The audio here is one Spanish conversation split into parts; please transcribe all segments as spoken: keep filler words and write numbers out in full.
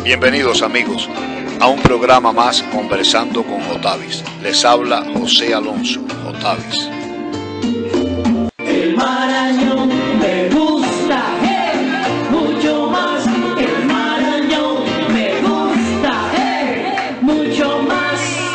Bienvenidos amigos a un programa más Conversando con Jotavis. Les habla José Alonso Jotavis. El Marañón me gusta, hey, mucho más. El Marañón me gusta, hey, mucho más.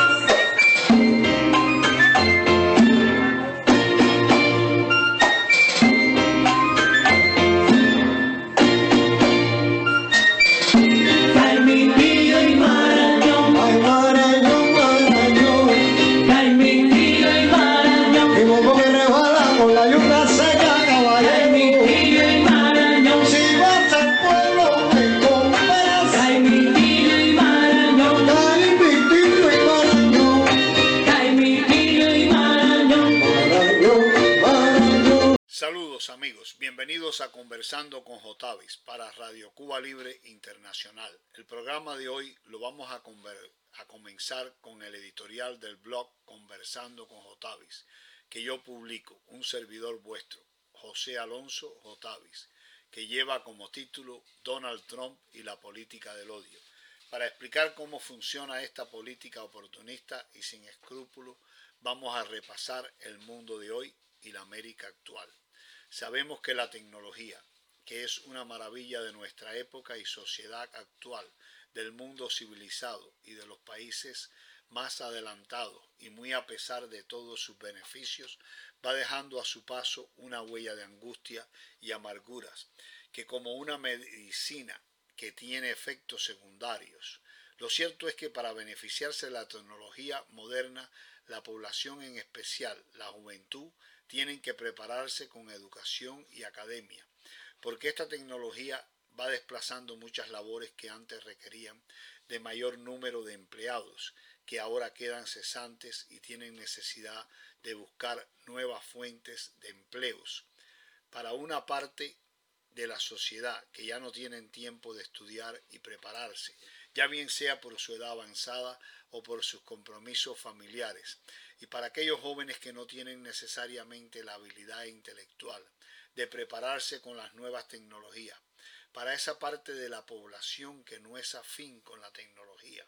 Saludos amigos, bienvenidos a Conversando con Jotavis para Radio Cuba Libre Internacional. El programa de hoy lo vamos a, a comenzar con el editorial del blog Conversando con Jotavis, que yo publico, un servidor vuestro, José Alonso Jotavis, que lleva como título Donald Trump y la política del odio, para explicar cómo funciona esta política oportunista y sin escrúpulos. Vamos a repasar el mundo de hoy y la América actual. Sabemos que la tecnología, que es una maravilla de nuestra época y sociedad actual, del mundo civilizado y de los países más adelantados, y muy a pesar de todos sus beneficios, va dejando a su paso una huella de angustia y amarguras, que como una medicina que tiene efectos secundarios. Lo cierto es que para beneficiarse de la tecnología moderna, la población, en especial la juventud, tienen que prepararse con educación y academia, porque esta tecnología va desplazando muchas labores que antes requerían de mayor número de empleados, que ahora quedan cesantes y tienen necesidad de buscar nuevas fuentes de empleos. Para una parte de la sociedad que ya no tienen tiempo de estudiar y prepararse, ya bien sea por su edad avanzada o por sus compromisos familiares, y para aquellos jóvenes que no tienen necesariamente la habilidad intelectual de prepararse con las nuevas tecnologías, para esa parte de la población que no es afín con la tecnología.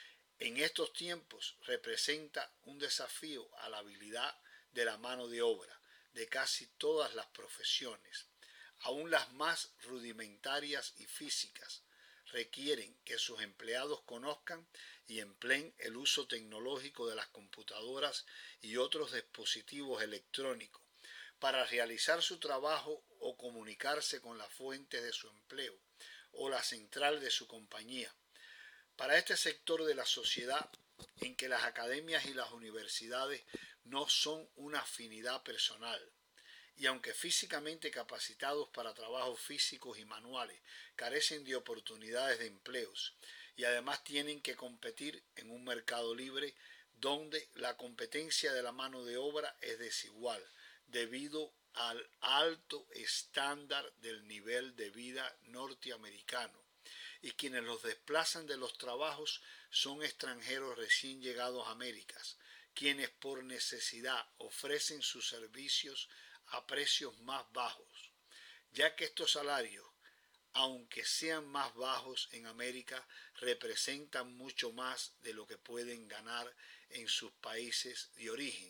En estos tiempos representa un desafío a la habilidad de la mano de obra de casi todas las profesiones, aún las más rudimentarias y físicas. Requieren que sus empleados conozcan y empleen el uso tecnológico de las computadoras y otros dispositivos electrónicos para realizar su trabajo o comunicarse con las fuentes de su empleo o la central de su compañía. Para este sector de la sociedad en que las academias y las universidades no son una afinidad personal, y aunque físicamente capacitados para trabajos físicos y manuales, carecen de oportunidades de empleos y además tienen que competir en un mercado libre donde la competencia de la mano de obra es desigual debido al alto estándar del nivel de vida norteamericano, y quienes los desplazan de los trabajos son extranjeros recién llegados a Américas, quienes por necesidad ofrecen sus servicios a precios más bajos, ya que estos salarios, aunque sean más bajos en América, representan mucho más de lo que pueden ganar en sus países de origen.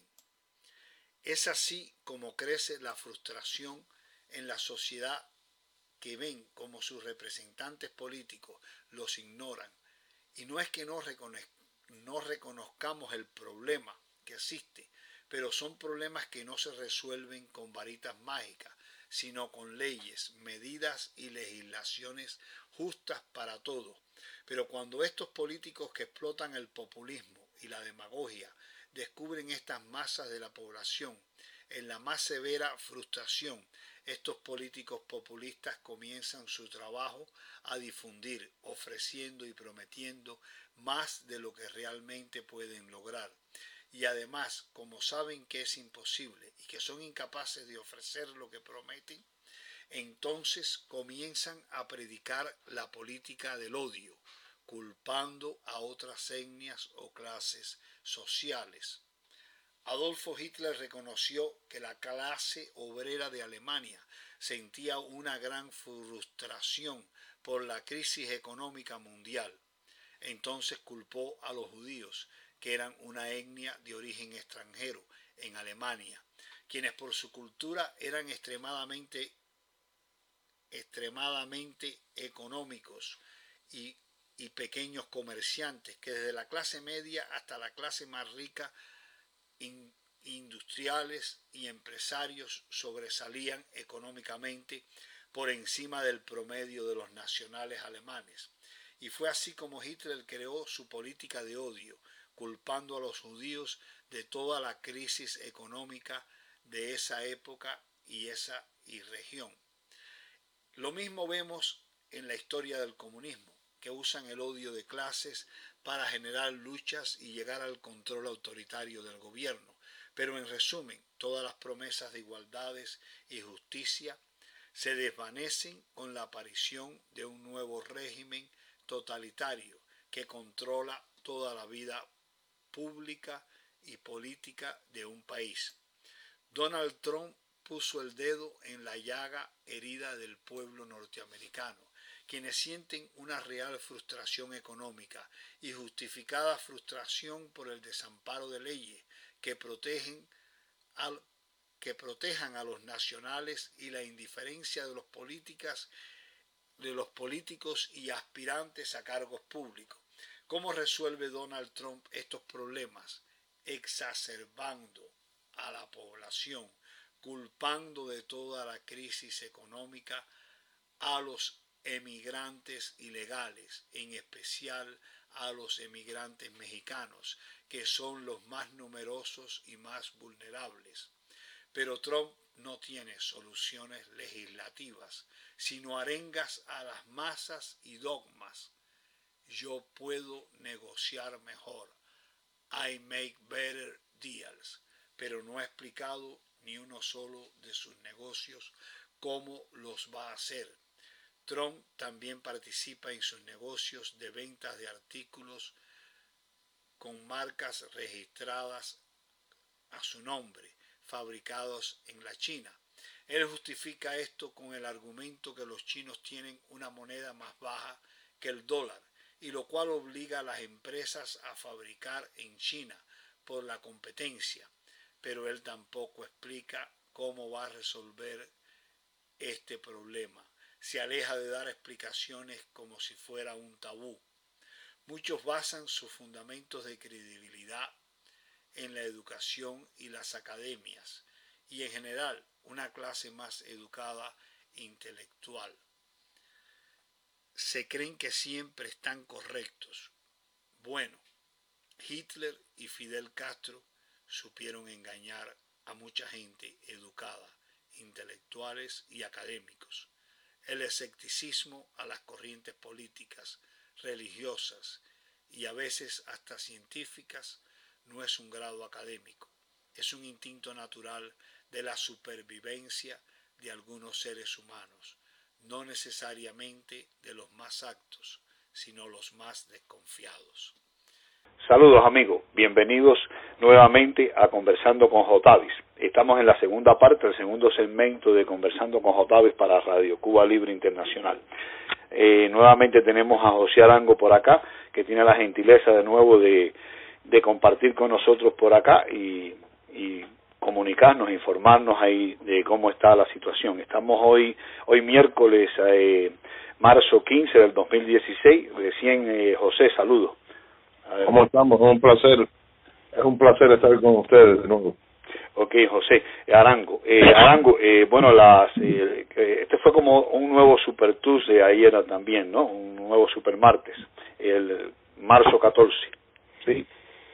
Es así como crece la frustración en la sociedad, que ven como sus representantes políticos los ignoran. Y no es que no, recono- no reconozcamos el problema que existe, pero son problemas que no se resuelven con varitas mágicas, sino con leyes, medidas y legislaciones justas para todos. Pero cuando estos políticos que explotan el populismo y la demagogia descubren estas masas de la población en la más severa frustración, estos políticos populistas comienzan su trabajo a difundir, ofreciendo y prometiendo más de lo que realmente pueden lograr. Y además, como saben que es imposible y que son incapaces de ofrecer lo que prometen, entonces comienzan a predicar la política del odio, culpando a otras etnias o clases sociales. Adolfo Hitler reconoció que la clase obrera de Alemania sentía una gran frustración por la crisis económica mundial. Entonces culpó a los judíos, que eran una etnia de origen extranjero en Alemania, quienes por su cultura eran extremadamente, extremadamente económicos y, y pequeños comerciantes, que desde la clase media hasta la clase más rica, in, industriales y empresarios sobresalían económicamente por encima del promedio de los nacionales alemanes. Y fue así como Hitler creó su política de odio, culpando a los judíos de toda la crisis económica de esa época y esa y región. Lo mismo vemos en la historia del comunismo, que usan el odio de clases para generar luchas y llegar al control autoritario del gobierno. Pero en resumen, todas las promesas de igualdades y justicia se desvanecen con la aparición de un nuevo régimen totalitario que controla toda la vida pública y política de un país. Donald Trump puso el dedo en la llaga herida del pueblo norteamericano, quienes sienten una real frustración económica y justificada frustración por el desamparo de leyes que protegen al, que protejan a los nacionales y la indiferencia de los políticas de los políticos y aspirantes a cargos públicos. ¿Cómo resuelve Donald Trump estos problemas? Exacerbando a la población, culpando de toda la crisis económica a los emigrantes ilegales, en especial a los emigrantes mexicanos, que son los más numerosos y más vulnerables. Pero Trump no tiene soluciones legislativas, sino arengas a las masas y dogmas. Yo puedo negociar mejor. I make better deals. Pero no ha explicado ni uno solo de sus negocios cómo los va a hacer. Trump también participa en sus negocios de ventas de artículos con marcas registradas a su nombre, fabricados en la China. Él justifica esto con el argumento que los chinos tienen una moneda más baja que el dólar, y lo cual obliga a las empresas a fabricar en China por la competencia, pero él tampoco explica cómo va a resolver este problema. Se aleja de dar explicaciones como si fuera un tabú. Muchos basan sus fundamentos de credibilidad en la educación y las academias, y en general una clase más educada e intelectual. Se creen que siempre están correctos. Bueno, Hitler y Fidel Castro supieron engañar a mucha gente educada, intelectuales y académicos. El escepticismo a las corrientes políticas, religiosas y a veces hasta científicas no es un grado académico, es un instinto natural de la supervivencia de algunos seres humanos, no necesariamente de los más aptos, sino los más desconfiados. Saludos amigos, bienvenidos nuevamente a Conversando con Jotavis. Estamos en la segunda parte, el segundo segmento de Conversando con Jotavis para Radio Cuba Libre Internacional. Eh, nuevamente tenemos a José Arango por acá, que tiene la gentileza de nuevo de, de compartir con nosotros por acá y, y comunicarnos, informarnos ahí de cómo está la situación. Estamos hoy, hoy miércoles, eh, marzo quince del dos mil dieciséis. Recién, eh, José, saludos. ¿Cómo estamos? Es un placer, es un placer estar con ustedes de nuevo. Ok, José Arango. Eh, Arango, eh, bueno, las, eh, este fue como un nuevo Super Tuesday ayer también, ¿no? Un nuevo Super Martes, el marzo catorce. Sí.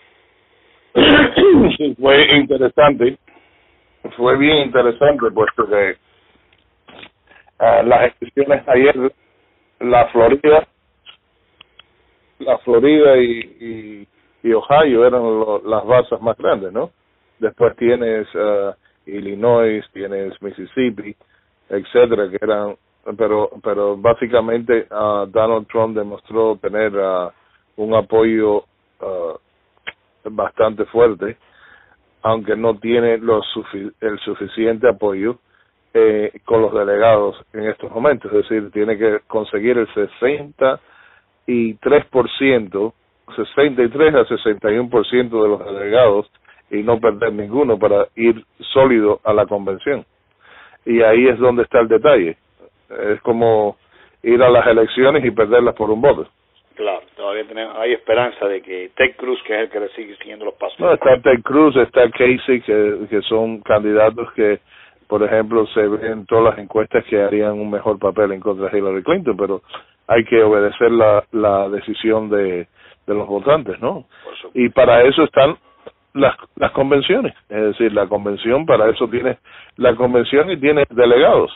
Sí, fue interesante, fue bien interesante, puesto que uh, las elecciones ayer, la Florida, la Florida y, y, y Ohio eran lo, las bases más grandes, ¿no? Después tienes uh, Illinois, tienes Mississippi, etcétera, que eran, pero pero básicamente uh, Donald Trump demostró tener uh, un apoyo uh, bastante fuerte aunque no tiene lo sufi el suficiente apoyo eh, con los delegados en estos momentos. Es decir, tiene que conseguir el sesenta y tres por ciento, sesenta y tres a sesenta y uno por ciento de los delegados y no perder ninguno para ir sólido a la convención. Y ahí es donde está el detalle. Es como ir a las elecciones y perderlas por un voto. Claro, todavía tenemos, hay esperanza de que Ted Cruz, que es el que le sigue siguiendo los pasos. No, está Ted Cruz, está Casey, que, que son candidatos que, por ejemplo, se ven en todas las encuestas que harían un mejor papel en contra de Hillary Clinton, pero hay que obedecer la, la decisión de, de los votantes, ¿no? Y para eso están las, las convenciones, es decir, la convención, para eso tiene la convención y tiene delegados.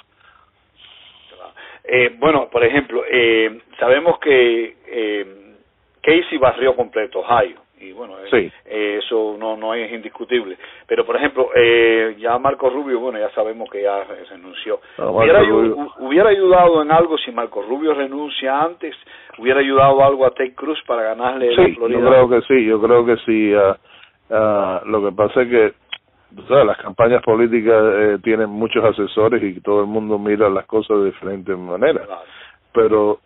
Eh, bueno, por ejemplo, eh, sabemos que eh, Casey barrió completo Ohio, y bueno, eh, sí. eh, eso no no es indiscutible. Pero, por ejemplo, eh, ya Marco Rubio, bueno, ya sabemos que ya renunció. No, ¿Hubiera, Rubio. ¿Hubiera ayudado en algo si Marco Rubio renuncia antes? ¿Hubiera ayudado algo a Ted Cruz para ganarle sí, la Florida? Yo creo que sí, yo creo que sí. Uh, uh, lo que pasa es que, o sea, las campañas políticas eh, tienen muchos asesores y todo el mundo mira las cosas de diferentes maneras. Claro. Pero,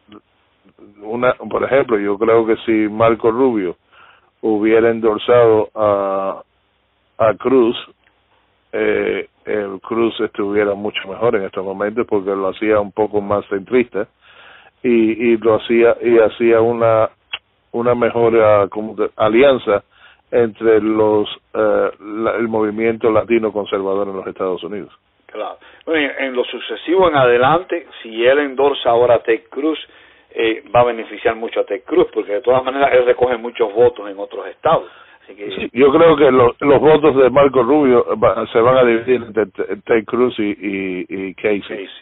una, por ejemplo, yo creo que si Marco Rubio hubiera endorsado a, a Cruz, eh, el Cruz estuviera mucho mejor en estos momentos porque lo hacía un poco más centrista y, y lo hacía y hacía una una mejor uh, como de, alianza entre los uh, la, el movimiento latino conservador en los Estados Unidos. Claro. Bueno, en, en lo sucesivo en adelante, si él endorsa ahora a Ted Cruz, eh, va a beneficiar mucho a Ted Cruz, porque de todas maneras él recoge muchos votos en otros estados. Así que sí, yo creo que lo, los votos de Marco Rubio va, se van a dividir entre Ted Cruz y, y, y Casey. Casey.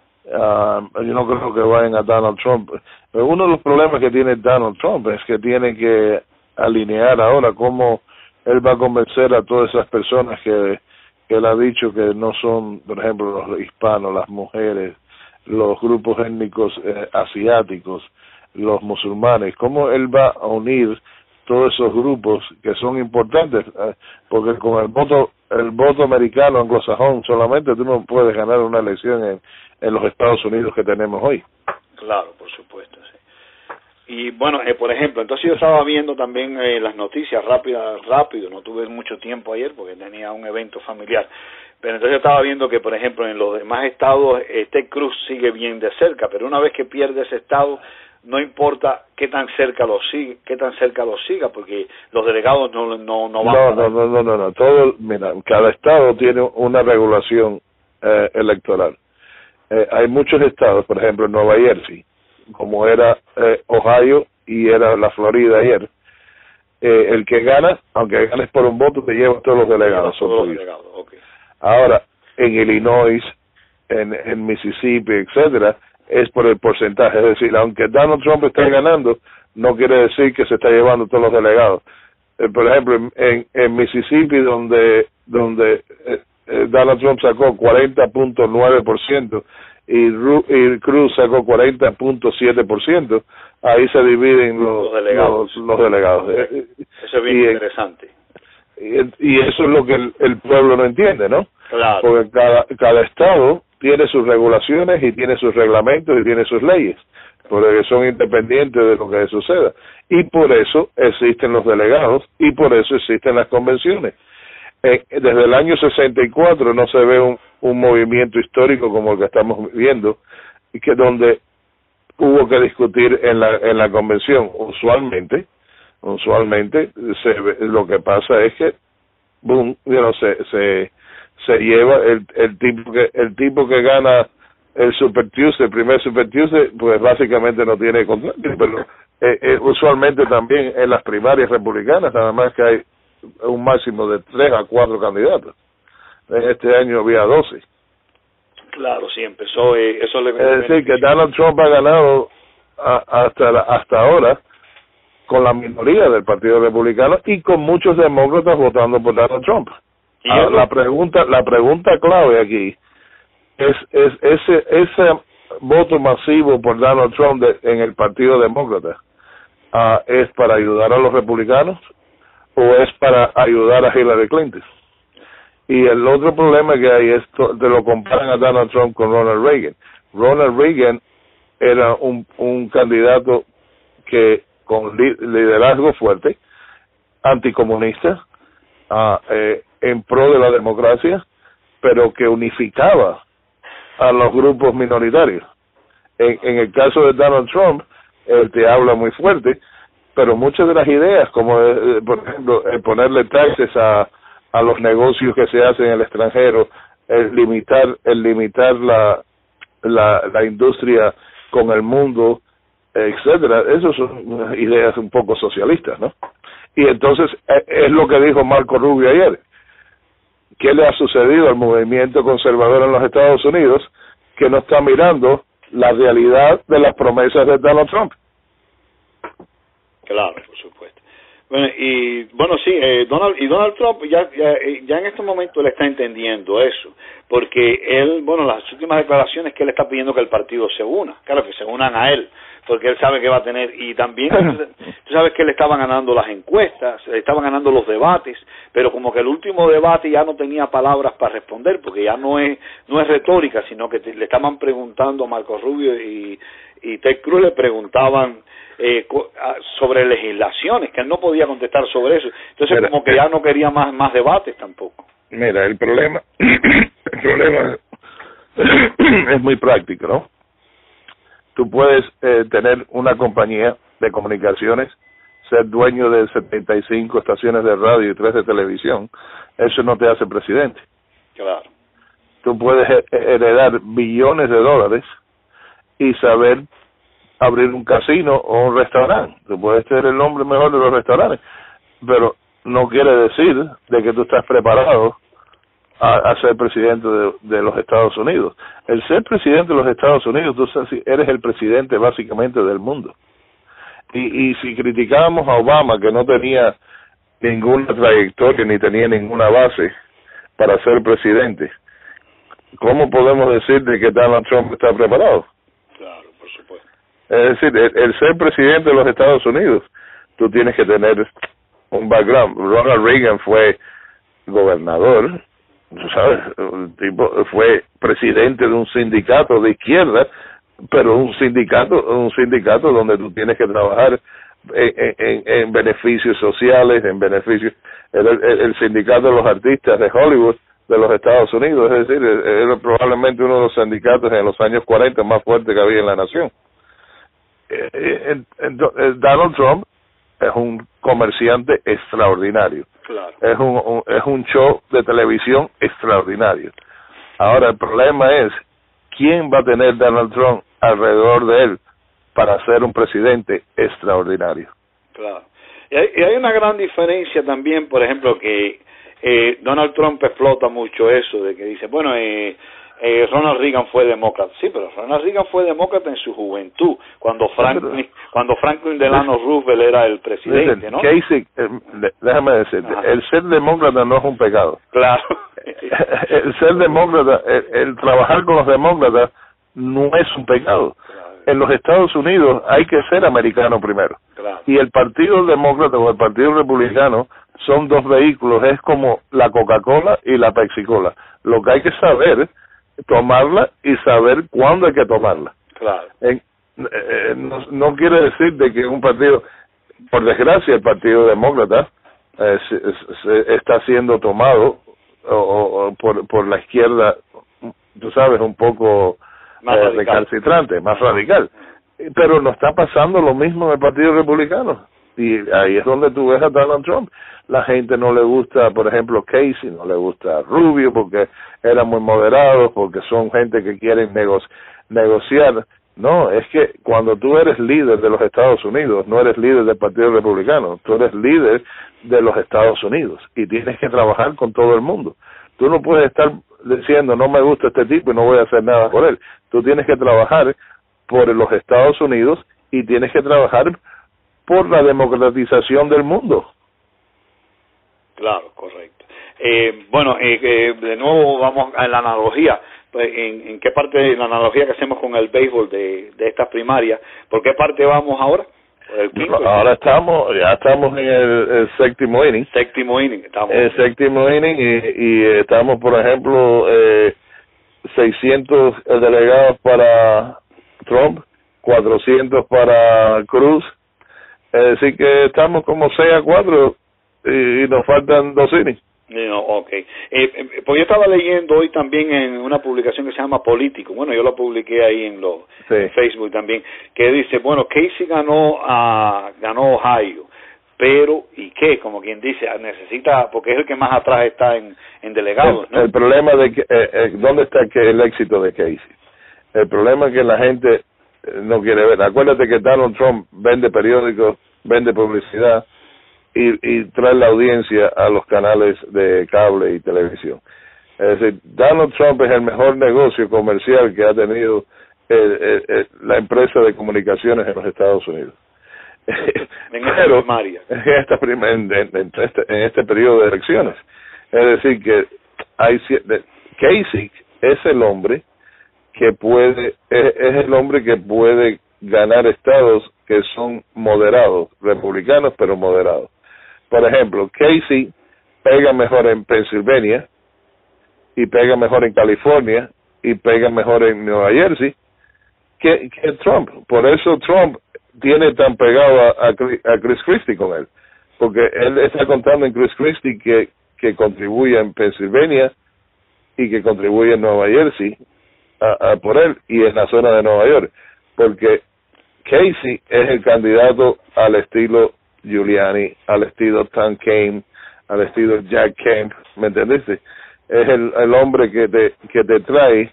Uh, yo no creo que vayan a Donald Trump. Pero uno de los problemas que tiene Donald Trump es que tiene que alinear ahora cómo él va a convencer a todas esas personas que, que él ha dicho que no son, por ejemplo, los hispanos, las mujeres, los grupos étnicos eh, asiáticos, los musulmanes, cómo él va a unir todos esos grupos que son importantes, eh, porque con el voto el voto americano anglosajón solamente tú no puedes ganar una elección en, en los Estados Unidos que tenemos hoy. Claro, por supuesto, sí. Y bueno, eh, por ejemplo, entonces yo estaba viendo también eh, las noticias rápidas, rápido, no tuve mucho tiempo ayer porque tenía un evento familiar, pero entonces yo estaba viendo que, por ejemplo, en los demás estados, eh, Ted Cruz sigue bien de cerca, pero una vez que pierde ese estado, no importa qué tan cerca lo siga, qué tan cerca lo siga, porque los delegados no no no van. No, no, no, no, no, no. Todo, mira, cada estado tiene una regulación eh, electoral. Eh, hay muchos estados, por ejemplo, Nueva Jersey, como era eh, Ohio y era la Florida ayer. Eh, el que gana, aunque ganes por un voto, te lleva todos los delegados. Todos los delegados, okay. Ahora, en Illinois, en, en Mississippi, etcétera, es por el porcentaje, es decir, aunque Donald Trump esté ganando, no quiere decir que se está llevando todos los delegados. Eh, por ejemplo, en, en Mississippi, donde donde eh, eh, Donald Trump sacó cuarenta punto nueve por ciento y, Ru y Cruz sacó cuarenta punto siete por ciento, ahí se dividen los, los delegados. Los, los delegados. Eso es bien y, interesante. Y, y eso es lo que el, el pueblo no entiende, ¿no? Claro. Porque cada, cada estado tiene sus regulaciones y tiene sus reglamentos y tiene sus leyes, porque son independientes de lo que suceda. Y por eso existen los delegados y por eso existen las convenciones. Eh, desde el año sesenta y cuatro no se ve un, un movimiento histórico como el que estamos viendo, y que donde hubo que discutir en la en la convención. Usualmente, usualmente se ve, lo que pasa es que, boom, you know, se se se lleva el el tipo que el tipo que gana el Super Tuesday, el primer Super Tuesday, pues básicamente no tiene control, pero eh, eh, usualmente también en las primarias republicanas, nada más que hay un máximo de tres a cuatro candidatos. En este año había doce. Claro, sí, empezó, eh, eso le... Es decir, que Donald Trump ha ganado a, hasta la, hasta ahora con la minoría del Partido Republicano y con muchos demócratas votando por Donald Trump. ¿Y ah, la pregunta la pregunta clave aquí es es ese ese voto masivo por Donald Trump de, en el Partido Demócrata, uh, ¿es para ayudar a los republicanos o es para ayudar a Hillary Clinton? Y el otro problema que hay es que te lo comparan a Donald Trump con Ronald Reagan. Ronald Reagan era un, un candidato que con li liderazgo fuerte, anticomunista, uh, eh, en pro de la democracia, pero que unificaba a los grupos minoritarios. En, en el caso de Donald Trump, él te habla muy fuerte, pero muchas de las ideas, como eh, por ejemplo, el ponerle taxes a, a los negocios que se hacen en el extranjero, el limitar, el limitar la, la, la industria con el mundo, etcétera, esas son ideas un poco socialistas, ¿no? Y entonces es lo que dijo Marco Rubio ayer. ¿Qué le ha sucedido al movimiento conservador en los Estados Unidos que no está mirando la realidad de las promesas de Donald Trump? Claro, por supuesto. Bueno, y bueno, sí, eh, Donald y Donald Trump ya, ya ya en este momento él está entendiendo eso, porque él, bueno, las últimas declaraciones que él está pidiendo que el partido se una, claro, que se unan a él, porque él sabe que va a tener, y también tú sabes que él estaba ganando las encuestas, estaban ganando los debates, pero como que el último debate ya no tenía palabras para responder, porque ya no es no es retórica, sino que te, le estaban preguntando a Marco Rubio y, y Ted Cruz le preguntaban eh, sobre legislaciones, que él no podía contestar sobre eso, entonces mira, como que ya no quería más más debates tampoco. Mira, el problema, el problema es muy práctico, ¿no? Tú puedes eh, tener una compañía de comunicaciones, ser dueño de setenta y cinco estaciones de radio y tres de televisión, eso no te hace presidente. Claro. Tú puedes heredar billones de dólares y saber abrir un casino o un restaurante. Tú puedes ser el hombre mejor de los restaurantes, pero no quiere decir de que tú estás preparado a, a ser presidente de, de los Estados Unidos. El ser presidente de los Estados Unidos, tú eres el presidente básicamente del mundo. Y, y si criticábamos a Obama, que no tenía ninguna trayectoria ni tenía ninguna base para ser presidente, ¿cómo podemos decir de que Donald Trump está preparado? Claro, por supuesto. Es decir, el, el ser presidente de los Estados Unidos, tú tienes que tener un background. Ronald Reagan fue gobernador, tú sabes, el tipo fue presidente de un sindicato de izquierda, pero un sindicato un sindicato donde tú tienes que trabajar en, en, en beneficios sociales, en beneficios, el, el, el sindicato de los artistas de Hollywood de los Estados Unidos, es decir, era probablemente uno de los sindicatos en los años cuarenta más fuertes que había en la nación. Donald Trump es un comerciante extraordinario. Claro. Es un, un es un show de televisión extraordinario. Ahora el problema es quién va a tener Donald Trump alrededor de él para ser un presidente extraordinario. Claro. Y hay, y hay una gran diferencia también, por ejemplo, que eh, Donald Trump explota mucho eso de que dice, bueno, eh, eh, Ronald Reagan fue demócrata. Sí, pero Ronald Reagan fue demócrata en su juventud, cuando Franklin, cuando Franklin Delano Roosevelt era el presidente, ¿no? Casey, eh, déjame decirte, ajá, el ser demócrata no es un pecado. Claro. El ser demócrata, el, el trabajar con los demócratas no es un pecado. Claro. En los Estados Unidos hay que ser americano primero. Claro. Y el Partido Demócrata o el Partido Republicano son dos vehículos, es como la Coca-Cola y la Pepsi-Cola. Lo que hay que saber tomarla y saber cuándo hay que tomarla. Claro. En, eh, no, no quiere decir de que un partido, por desgracia, el Partido Demócrata eh, se, se está siendo tomado o, o, o por, por la izquierda, tú sabes, un poco más eh, recalcitrante, más radical. Pero no está pasando lo mismo en el Partido Republicano. Y ahí es donde tú ves a Donald Trump. La gente no le gusta, por ejemplo, Casey, no le gusta Rubio porque eran muy moderados, porque son gente que quieren nego negociar. No, es que cuando tú eres líder de los Estados Unidos, no eres líder del Partido Republicano, tú eres líder de los Estados Unidos y tienes que trabajar con todo el mundo. Tú no puedes estar diciendo, no me gusta este tipo y no voy a hacer nada por él. Tú tienes que trabajar por los Estados Unidos y tienes que trabajar por la democratización del mundo. Claro, correcto. Eh, bueno, eh, eh, de nuevo vamos a la analogía. ¿En, en qué parte de la analogía que hacemos con el béisbol de, de estas primarias? ¿Por qué parte vamos ahora? El quinto, ahora estamos, ya estamos en el, el séptimo inning. Séptimo inning, estamos. El séptimo inning y, y estamos, por ejemplo, eh, seiscientos delegados para Trump, cuatrocientos para Cruz. Es decir que estamos como seis a cuatro y, y nos faltan dos innings. No, ok. Eh, eh, pues yo estaba leyendo hoy también en una publicación que se llama Político, bueno, yo la publiqué ahí en, lo, sí. en Facebook también, que dice, bueno, Casey ganó a ganó Ohio, pero, ¿y qué? Como quien dice, necesita, porque es el que más atrás está en, en delegados, el, ¿no? el problema de que, eh, eh, ¿dónde está que el éxito de Casey? El problema es que la gente no quiere ver. Acuérdate que Donald Trump vende periódicos, vende publicidad, Y, y trae la audiencia a los canales de cable y televisión. Es decir, Donald Trump es el mejor negocio comercial que ha tenido el, el, el, la empresa de comunicaciones en los Estados Unidos. En esta Pero, primaria. En, esta prim en, en, en, este, en este periodo de elecciones. Es decir, que hay Kasich es el hombre que puede, es, es el hombre que puede ganar estados que son moderados, republicanos pero moderados. Por ejemplo, Casey pega mejor en Pensilvania y pega mejor en California y pega mejor en Nueva Jersey que, que Trump. Por eso Trump tiene tan pegado a, a, a Chris Christie con él, porque él está contando en Chris Christie que, que contribuye en Pensilvania y que contribuye en Nueva Jersey a, a por él y en la zona de Nueva York, porque Casey es el candidato al estilo Giuliani, al estilo Tom Kane, al estilo Jack Kemp, ¿me entendiste? Es el, el hombre que te que te trae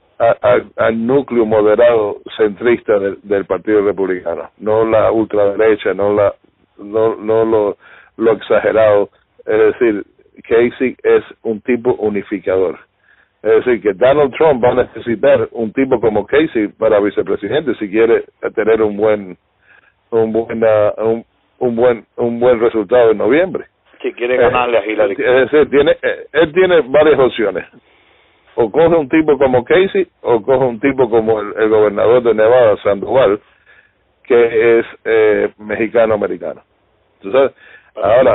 al núcleo moderado centrista del, del Partido Republicano, no la ultraderecha, no la no no lo, lo exagerado. Es decir, Casey es un tipo unificador. Es decir, que Donald Trump va a necesitar un tipo como Casey para vicepresidente si quiere tener un buen un buena un un buen un buen resultado en noviembre. Si quiere ganarle a Hillary. Es decir, tiene él tiene varias opciones. O coge un tipo como Casey o coge un tipo como el, el gobernador de Nevada, Sandoval, que es eh, mexicano-americano. ¿Tú sabes? Ahora,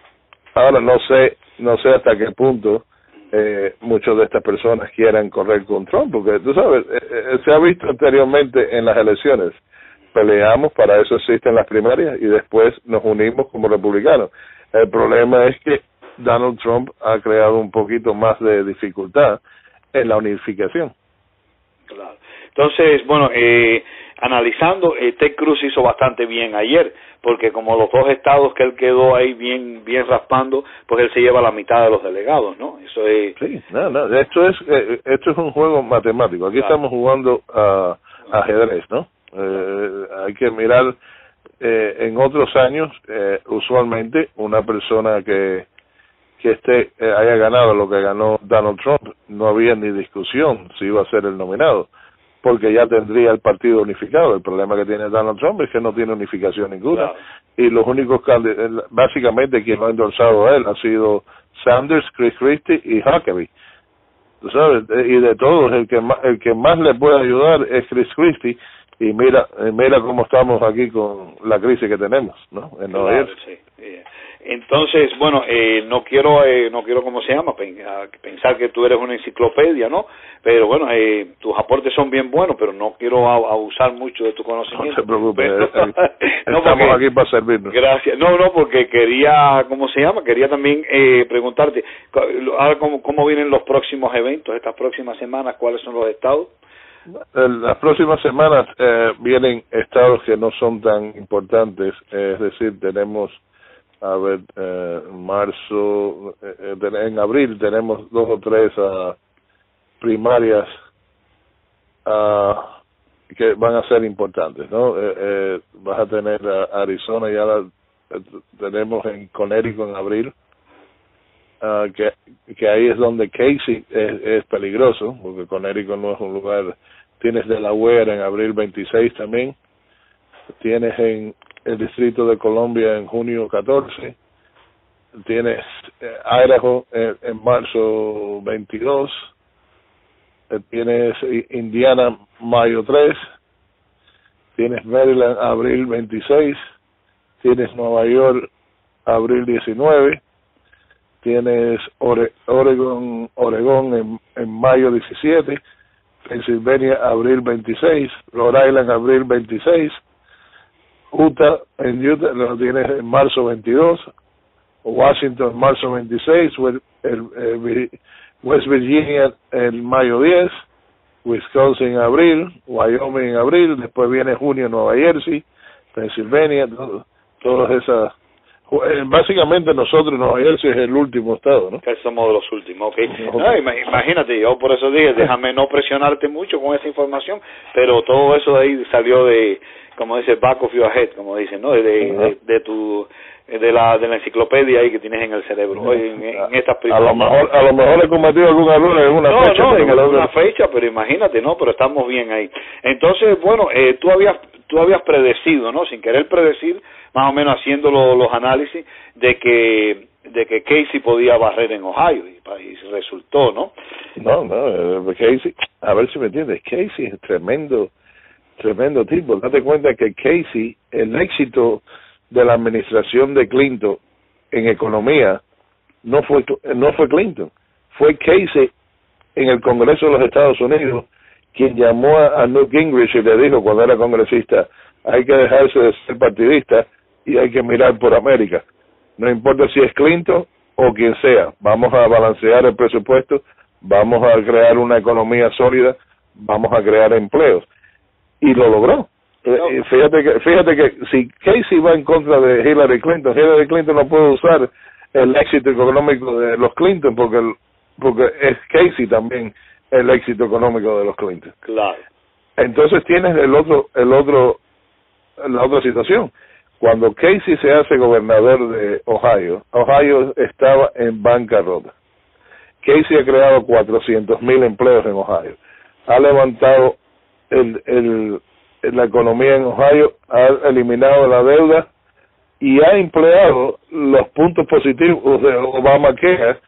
ahora no sé no sé hasta qué punto eh, muchas de estas personas quieran correr con Trump, porque tú sabes, eh, eh, se ha visto anteriormente en las elecciones. Peleamos, para eso existen las primarias y después nos unimos como republicanos. El problema es que Donald Trump ha creado un poquito más de dificultad en la unificación. Claro. Entonces, bueno, eh, analizando, eh, Ted Cruz hizo bastante bien ayer, porque como los dos estados que él quedó ahí bien bien raspando, pues él se lleva la mitad de los delegados, ¿no? Eso es... Sí, no, no, esto es eh, esto es un juego matemático. Aquí claro. Estamos jugando a ajedrez, ¿no? Eh, hay que mirar eh, en otros años eh, usualmente una persona que que esté eh, haya ganado lo que ganó Donald Trump no había ni discusión si iba a ser el nominado, porque ya tendría el partido unificado. El problema que tiene Donald Trump es que no tiene unificación ninguna, claro. Y los únicos candidatos, básicamente quien lo ha endorsado a él ha sido Sanders, Chris Christie y Huckabee. ¿Tú sabes? Y de todos el que más, el que más le puede ayudar es Chris Christie. Y mira, mira cómo estamos aquí con la crisis que tenemos, ¿no? En Nueva York. Claro, sí. Yeah. Entonces, bueno, eh, no quiero, eh, no quiero, ¿cómo se llama? Pensar que tú eres una enciclopedia, ¿no? Pero bueno, eh, tus aportes son bien buenos, pero no quiero abusar mucho de tu conocimiento. No te preocupes, no, estamos porque, aquí para servirnos. Gracias. No, no, porque quería, ¿cómo se llama? Quería también eh, preguntarte, ahora cómo, cómo vienen los próximos eventos, estas próximas semanas, ¿cuáles son los estados? En las próximas semanas eh, vienen estados que no son tan importantes, eh, es decir, tenemos, a ver, eh, marzo, eh, en abril tenemos dos o tres uh, primarias uh, que van a ser importantes, ¿no? Eh, eh, vas a tener uh, Arizona, ya la eh, tenemos en Connecticut en abril, uh, que, que ahí es donde Casey es, es peligroso, porque Connecticut no es un lugar. Tienes Delaware en abril veintiséis también, tienes en el Distrito de Columbia en junio catorce, tienes eh, Idaho en, en marzo veintidós, eh, tienes Indiana mayo tres, tienes Maryland abril veintiséis, tienes Nueva York abril diecinueve, tienes Ore, Oregon, Oregón en, en mayo diecisiete, Pennsylvania abril veintiséis, Rhode Island abril veintiséis, Utah en Utah lo tienes en marzo veintidós, Washington marzo veintiséis, el, el, el West Virginia en mayo diez, Wisconsin en abril, Wyoming en abril, después viene junio Nueva Jersey, Pennsylvania, todo, todas esas. Básicamente nosotros, Nueva Jersey es el último estado, ¿no? Que somos de los últimos, ok. No, imagínate, yo por eso dije, déjame no presionarte mucho con esa información, pero todo eso de ahí salió de, como dice, back of your head, como dicen, ¿no? De, de, de, de tu, de la de la enciclopedia ahí que tienes en el cerebro, uh-huh. en, en estas primeras. A lo mejor, a lo mejor he cometido algún error en una no, fecha. No, en alguna fecha, pero imagínate, ¿no? Pero estamos bien ahí. Entonces, bueno, eh, tú habías, tú habías predecido, ¿no? Sin querer predecir, más o menos haciendo lo, los análisis de que de que Casey podía barrer en Ohio y, y resultó, ¿no? No, no, Casey, a ver si me entiendes, Casey es tremendo, tremendo tipo. Date cuenta que Casey, el éxito de la administración de Clinton en economía no fue no fue Clinton, fue Casey en el Congreso de los Estados Unidos quien llamó a, a Newt Gingrich y le dijo cuando era congresista, hay que dejarse de ser partidista y hay que mirar por América. No importa si es Clinton o quien sea, vamos a balancear el presupuesto, vamos a crear una economía sólida, vamos a crear empleos. Y lo logró. No. Fíjate que fíjate que si Casey va en contra de Hillary Clinton, Hillary Clinton no puede usar el éxito económico de los Clinton porque el, porque es Casey también el éxito económico de los Clinton. Claro. Entonces tienes el otro el otro la otra situación. Cuando Casey se hace gobernador de Ohio, Ohio estaba en bancarrota. Casey ha creado cuatrocientos mil empleos en Ohio. Ha levantado el, el, la economía en Ohio, ha eliminado la deuda y ha empleado los puntos positivos de Obamacare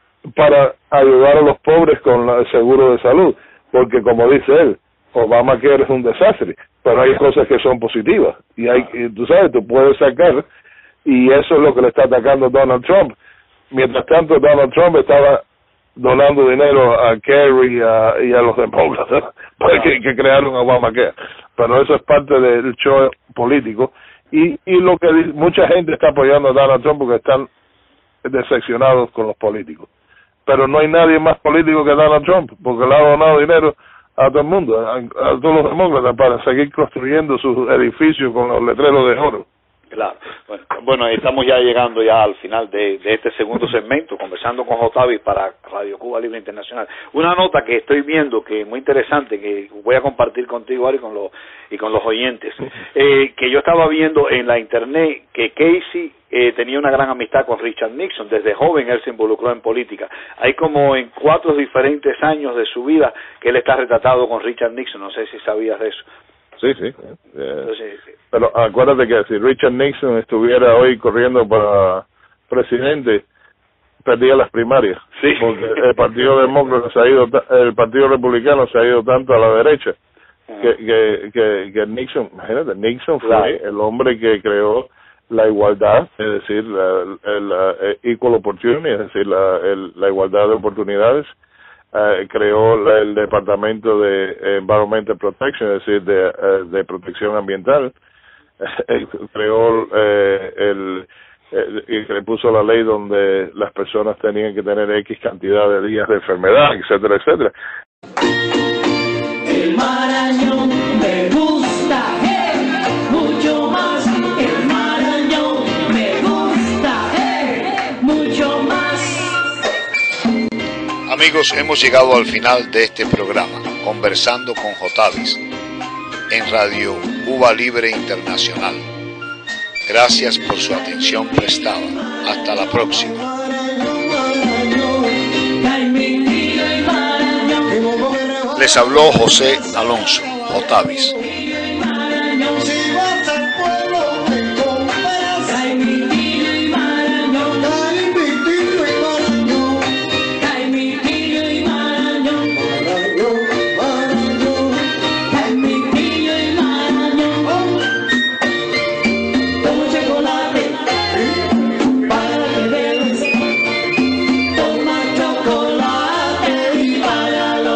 para ayudar a los pobres con el seguro de salud. Porque como dice él, Obamacare es un desastre, pero hay cosas que son positivas y hay, tú sabes, tú puedes sacar y eso es lo que le está atacando Donald Trump. Mientras tanto, Donald Trump estaba donando dinero a Kerry y a, y a los demócratas para que, que crearon Obamacare, pero eso es parte del show político y, y lo que mucha gente está apoyando a Donald Trump porque están decepcionados con los políticos, pero no hay nadie más político que Donald Trump porque le ha donado dinero a todo el mundo, a, a todos los demócratas para seguir construyendo sus edificios con los letreros de oro. Claro. Bueno, bueno, estamos ya llegando ya al final de, de este segundo segmento, conversando con Jotavis para Radio Cuba Libre Internacional. Una nota que estoy viendo que es muy interesante, que voy a compartir contigo ahora y con los, y con los oyentes, eh, que yo estaba viendo en la internet que Casey eh, tenía una gran amistad con Richard Nixon. Desde joven él se involucró en política. Hay como en cuatro diferentes años de su vida que él está retratado con Richard Nixon. No sé si sabías de eso. Sí, sí. Eh, Entonces, pero acuérdate que si Richard Nixon estuviera hoy corriendo para presidente, perdía las primarias. Sí. Porque el Partido Demócrata se ha ido, el Partido Republicano se ha ido tanto a la derecha que que que, que Nixon, imagínate, Nixon fue claro. el hombre que creó la igualdad, es decir, la, la, la equal opportunity, es decir, la, el, la igualdad de oportunidades. Uh, creó la, el Departamento de Environmental Protection, es decir, de, uh, de protección ambiental, uh, creó eh, el, el y le puso la ley donde las personas tenían que tener X cantidad de días de enfermedad, etcétera, etcétera. El Marañón me gusta, hey, mucho más. El Marañón me gusta, hey, mucho más. Amigos, hemos llegado al final de este programa, Conversando con Jotavis, en Radio Cuba Libre Internacional. Gracias por su atención prestada. Hasta la próxima. Les habló José Alonso, Jotavis.